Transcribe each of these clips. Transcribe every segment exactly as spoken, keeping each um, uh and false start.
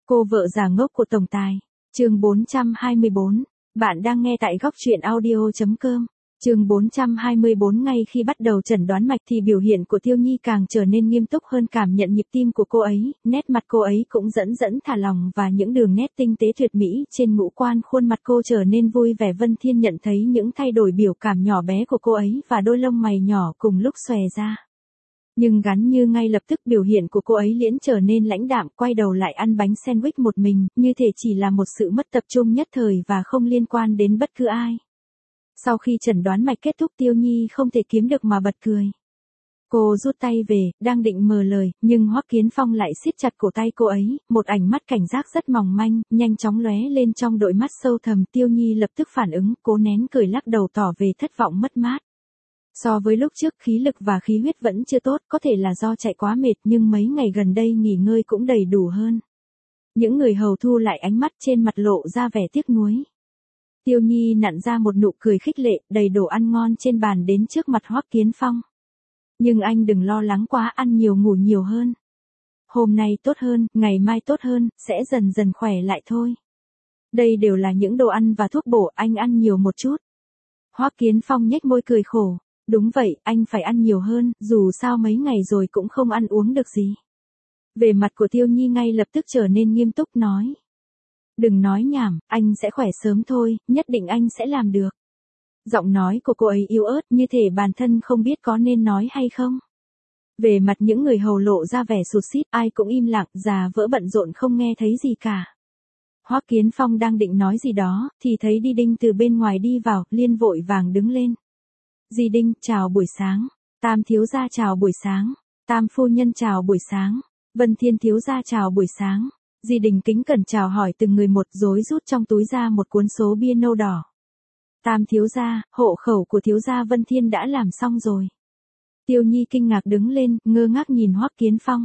Cô vợ già ngốc của tổng tài. Chương bốn trăm hai mươi bốn. Bạn đang nghe tại góc truyện audio chấm com. Chương bốn trăm hai mươi bốn. Ngay khi bắt đầu chẩn đoán mạch thì biểu hiện của Tiêu Nhi càng trở nên nghiêm túc hơn, cảm nhận nhịp tim của cô ấy, nét mặt cô ấy cũng dẫn dẫn thả lỏng và những đường nét tinh tế tuyệt mỹ trên ngũ quan khuôn mặt cô trở nên vui vẻ. Vân Thiên nhận thấy những thay đổi biểu cảm nhỏ bé của cô ấy và đôi lông mày nhỏ cùng lúc xòe ra. Nhưng gắn như ngay lập tức biểu hiện của cô ấy liễn trở nên lãnh đạm, quay đầu lại ăn bánh sandwich một mình, như thể chỉ là một sự mất tập trung nhất thời và không liên quan đến bất cứ ai. Sau khi chẩn đoán mạch kết thúc, Tiêu Nhi không thể kiếm được mà bật cười. Cô rút tay về, đang định mở lời, nhưng Hoắc Kiến Phong lại siết chặt cổ tay cô ấy, một ánh mắt cảnh giác rất mỏng manh, nhanh chóng lóe lên trong đôi mắt sâu thẳm. Tiêu Nhi lập tức phản ứng, cố nén cười lắc đầu tỏ về thất vọng mất mát. So với lúc trước, khí lực và khí huyết vẫn chưa tốt, có thể là do chạy quá mệt, nhưng mấy ngày gần đây nghỉ ngơi cũng đầy đủ hơn. Những người hầu thu lại ánh mắt, trên mặt lộ ra vẻ tiếc nuối. Tiêu Nhi nặn ra một nụ cười khích lệ, đầy đồ ăn ngon trên bàn đến trước mặt Hoắc Kiến Phong. Nhưng anh đừng lo lắng quá, ăn nhiều ngủ nhiều hơn. Hôm nay tốt hơn, ngày mai tốt hơn, sẽ dần dần khỏe lại thôi. Đây đều là những đồ ăn và thuốc bổ, anh ăn nhiều một chút. Hoắc Kiến Phong nhếch môi cười khổ. Đúng vậy, anh phải ăn nhiều hơn, dù sao mấy ngày rồi cũng không ăn uống được gì. Vẻ mặt của Tiêu Nhi ngay lập tức trở nên nghiêm túc nói. Đừng nói nhảm, anh sẽ khỏe sớm thôi, nhất định anh sẽ làm được. Giọng nói của cô ấy yếu ớt, như thể bản thân không biết có nên nói hay không. Về mặt những người hầu lộ ra vẻ sụt sít, ai cũng im lặng, già vỡ bận rộn không nghe thấy gì cả. Hoắc Kiến Phong đang định nói gì đó, thì thấy Đi Đinh từ bên ngoài đi vào, liền vội vàng đứng lên. Di Đinh, chào buổi sáng. Tam thiếu gia chào buổi sáng. Tam phu nhân chào buổi sáng. Vân Thiên thiếu gia chào buổi sáng. Di Đình kính cẩn chào hỏi từng người một, rối rút trong túi ra một cuốn số bia nâu đỏ. Tam thiếu gia, hộ khẩu của thiếu gia Vân Thiên đã làm xong rồi. Tiêu Nhi kinh ngạc đứng lên, ngơ ngác nhìn Hoắc Kiến Phong.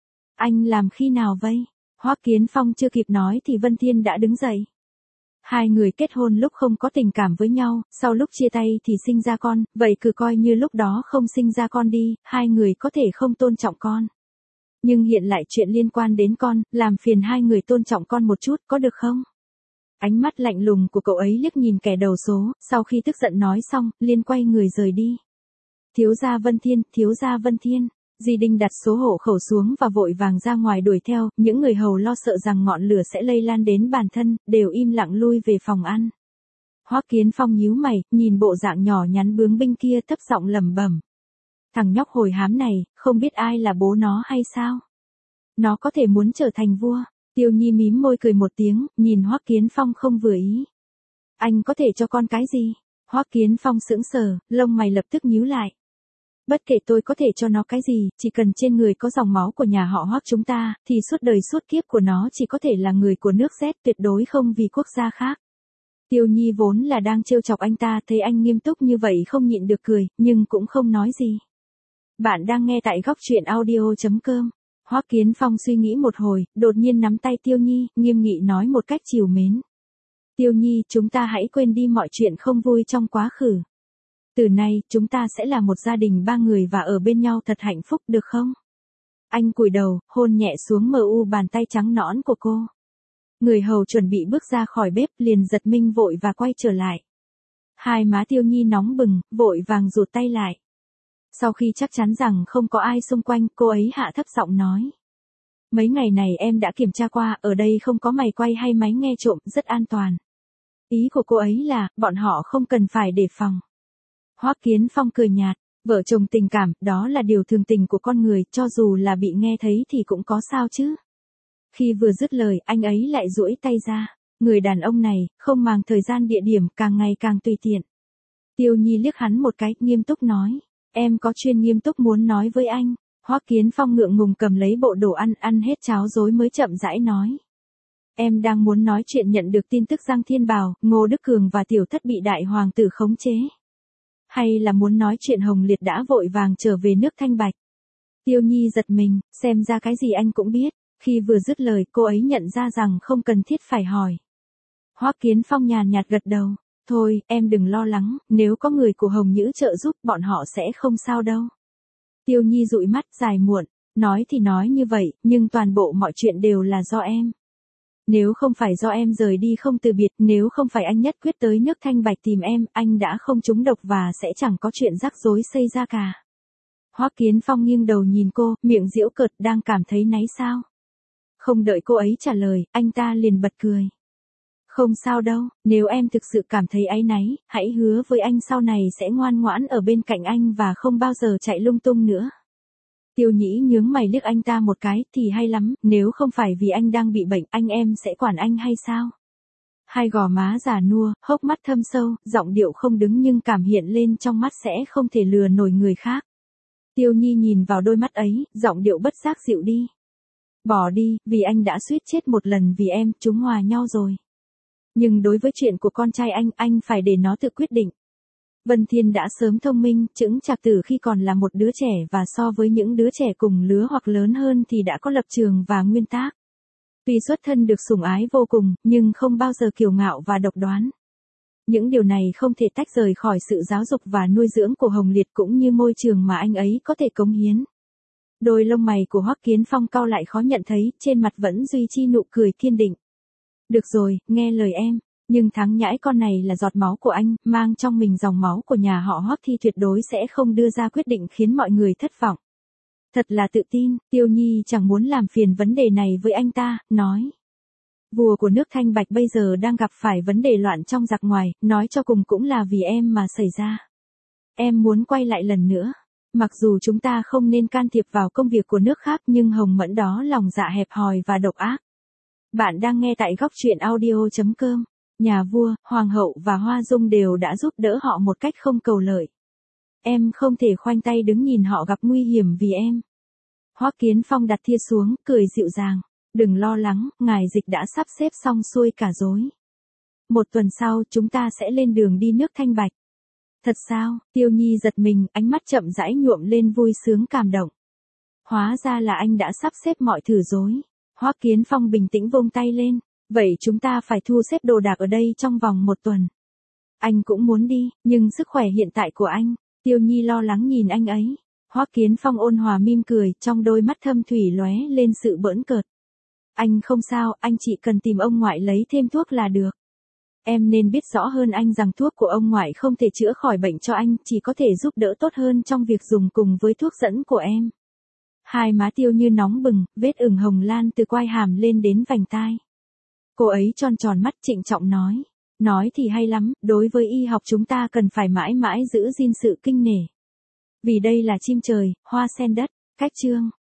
Anh làm khi nào vậy? Hoắc Kiến Phong chưa kịp nói thì Vân Thiên đã đứng dậy. Hai người kết hôn lúc không có tình cảm với nhau, sau lúc chia tay thì sinh ra con, vậy cứ coi như lúc đó không sinh ra con đi, hai người có thể không tôn trọng con. Nhưng hiện lại chuyện liên quan đến con, làm phiền hai người tôn trọng con một chút, có được không? Ánh mắt lạnh lùng của cậu ấy liếc nhìn kẻ đầu số, sau khi tức giận nói xong, liền quay người rời đi. Thiếu gia Vân Thiên, thiếu gia Vân Thiên. Di Đinh đặt số hộ khẩu xuống và vội vàng ra ngoài đuổi theo, những người hầu lo sợ rằng ngọn lửa sẽ lây lan đến bản thân, đều im lặng lui về phòng ăn. Hoắc Kiến Phong nhíu mày, nhìn bộ dạng nhỏ nhắn bướng binh kia, thấp giọng lẩm bẩm. Thằng nhóc hồi hám này, không biết ai là bố nó hay sao? Nó có thể muốn trở thành vua. Tiêu Nhi mím môi cười một tiếng, nhìn Hoắc Kiến Phong không vừa ý. Anh có thể cho con cái gì? Hoắc Kiến Phong sững sờ, lông mày lập tức nhíu lại. Bất kể tôi có thể cho nó cái gì, chỉ cần trên người có dòng máu của nhà họ Hoắc chúng ta, thì suốt đời suốt kiếp của nó chỉ có thể là người của nước Z, tuyệt đối không vì quốc gia khác. Tiêu Nhi vốn là đang trêu chọc anh ta, thấy anh nghiêm túc như vậy không nhịn được cười, nhưng cũng không nói gì. Bạn đang nghe tại góc truyện audio chấm com. Hoắc Kiến Phong suy nghĩ một hồi, đột nhiên nắm tay Tiêu Nhi, nghiêm nghị nói một cách trìu mến. Tiêu Nhi, chúng ta hãy quên đi mọi chuyện không vui trong quá khứ. Từ nay, chúng ta sẽ là một gia đình ba người và ở bên nhau thật hạnh phúc, được không? Anh cúi đầu, hôn nhẹ xuống mờ u bàn tay trắng nõn của cô. Người hầu chuẩn bị bước ra khỏi bếp, liền giật mình vội và quay trở lại. Hai má Tiêu Nhi nóng bừng, vội vàng rụt tay lại. Sau khi chắc chắn rằng không có ai xung quanh, cô ấy hạ thấp giọng nói. Mấy ngày này em đã kiểm tra qua, ở đây không có máy quay hay máy nghe trộm, rất an toàn. Ý của cô ấy là, bọn họ không cần phải đề phòng. Hoắc Kiến Phong cười nhạt, vợ chồng tình cảm, đó là điều thường tình của con người, cho dù là bị nghe thấy thì cũng có sao chứ. Khi vừa dứt lời, anh ấy lại duỗi tay ra. Người đàn ông này, không màng thời gian địa điểm, càng ngày càng tùy tiện. Tiêu Nhi liếc hắn một cái, nghiêm túc nói. Em có chuyện nghiêm túc muốn nói với anh. Hoắc Kiến Phong ngượng ngùng cầm lấy bộ đồ ăn, ăn hết cháo rối mới chậm rãi nói. Em đang muốn nói chuyện nhận được tin tức Giang Thiên Bào, Ngô Đức Cường và Tiểu Thất bị đại hoàng tử khống chế. Hay là muốn nói chuyện Hồng Liệt đã vội vàng trở về nước Thanh Bạch. Tiêu Nhi giật mình, xem ra cái gì anh cũng biết. Khi vừa dứt lời, cô ấy nhận ra rằng không cần thiết phải hỏi. Hoắc Kiến Phong nhàn nhạt gật đầu. Thôi, em đừng lo lắng, nếu có người của Hồng Nhữ trợ giúp, bọn họ sẽ không sao đâu. Tiêu Nhi dụi mắt, dài muộn, nói thì nói như vậy, nhưng toàn bộ mọi chuyện đều là do em. Nếu không phải do em rời đi không từ biệt, nếu không phải anh nhất quyết tới nước Thanh Bạch tìm em, anh đã không trúng độc và sẽ chẳng có chuyện rắc rối xảy ra cả. Hoắc Kiến Phong nghiêng đầu nhìn cô, miệng giễu cợt, đang cảm thấy náy sao? Không đợi cô ấy trả lời, anh ta liền bật cười. Không sao đâu, nếu em thực sự cảm thấy áy náy, hãy hứa với anh sau này sẽ ngoan ngoãn ở bên cạnh anh và không bao giờ chạy lung tung nữa. Tiêu Nhĩ nhướng mày liếc anh ta một cái, thì hay lắm, nếu không phải vì anh đang bị bệnh, anh em sẽ quản anh hay sao? Hai gò má già nua, hốc mắt thâm sâu, giọng điệu không đứng nhưng cảm hiện lên trong mắt sẽ không thể lừa nổi người khác. Tiêu Nhi nhìn vào đôi mắt ấy, giọng điệu bất giác dịu đi. Bỏ đi, vì anh đã suýt chết một lần vì em, chúng hòa nhau rồi. Nhưng đối với chuyện của con trai anh, anh phải để nó tự quyết định. Vân Thiên đã sớm thông minh, chững chạc từ khi còn là một đứa trẻ và so với những đứa trẻ cùng lứa hoặc lớn hơn thì đã có lập trường và nguyên tắc. Tuy xuất thân được sủng ái vô cùng, nhưng không bao giờ kiêu ngạo và độc đoán. Những điều này không thể tách rời khỏi sự giáo dục và nuôi dưỡng của Hồng Liệt cũng như môi trường mà anh ấy có thể cống hiến. Đôi lông mày của Hoắc Kiến Phong cau lại khó nhận thấy, trên mặt vẫn duy trì nụ cười kiên định. Được rồi, nghe lời em, nhưng thằng nhãi con này là giọt máu của anh, mang trong mình dòng máu của nhà họ Hoắc thì tuyệt đối sẽ không đưa ra quyết định khiến mọi người thất vọng. Thật là tự tin, Tiêu Nhi chẳng muốn làm phiền vấn đề này với anh ta, nói. Vua của nước Thanh Bạch bây giờ đang gặp phải vấn đề loạn trong giặc ngoài, nói cho cùng cũng là vì em mà xảy ra. Em muốn quay lại lần nữa. Mặc dù chúng ta không nên can thiệp vào công việc của nước khác nhưng Hồng Mẫn đó lòng dạ hẹp hòi và độc ác. Bạn đang nghe tại góc truyện audio chấm com. Nhà vua, hoàng hậu và Hoa Dung đều đã giúp đỡ họ một cách không cầu lợi. Em không thể khoanh tay đứng nhìn họ gặp nguy hiểm vì em. Hoắc Kiến Phong đặt thìa xuống, cười dịu dàng. Đừng lo lắng, ngài Dịch đã sắp xếp xong xuôi cả rồi. Một tuần sau chúng ta sẽ lên đường đi nước Thanh Bạch. Thật sao? Tiêu Nhi giật mình, ánh mắt chậm rãi nhuộm lên vui sướng cảm động. Hóa ra là anh đã sắp xếp mọi thứ rồi. Hoắc Kiến Phong bình tĩnh vung tay lên. Vậy chúng ta phải thu xếp đồ đạc ở đây trong vòng một tuần. Anh cũng muốn đi, nhưng sức khỏe hiện tại của anh. Tiêu Nhi lo lắng nhìn anh ấy. Hoắc Kiến Phong ôn hòa mỉm cười, trong đôi mắt thâm thủy lóe lên sự bỡn cợt. Anh không sao, anh chỉ cần tìm ông ngoại lấy thêm thuốc là được. Em nên biết rõ hơn anh rằng thuốc của ông ngoại không thể chữa khỏi bệnh cho anh, chỉ có thể giúp đỡ tốt hơn trong việc dùng cùng với thuốc dẫn của em. Hai má Tiêu Như nóng bừng, vết ửng hồng lan từ quai hàm lên đến vành tai. Cô ấy tròn tròn mắt trịnh trọng nói. Nói thì hay lắm, đối với y học chúng ta cần phải mãi mãi giữ gìn sự kinh nể. Vì đây là chim trời, hoa sen đất, cách chương.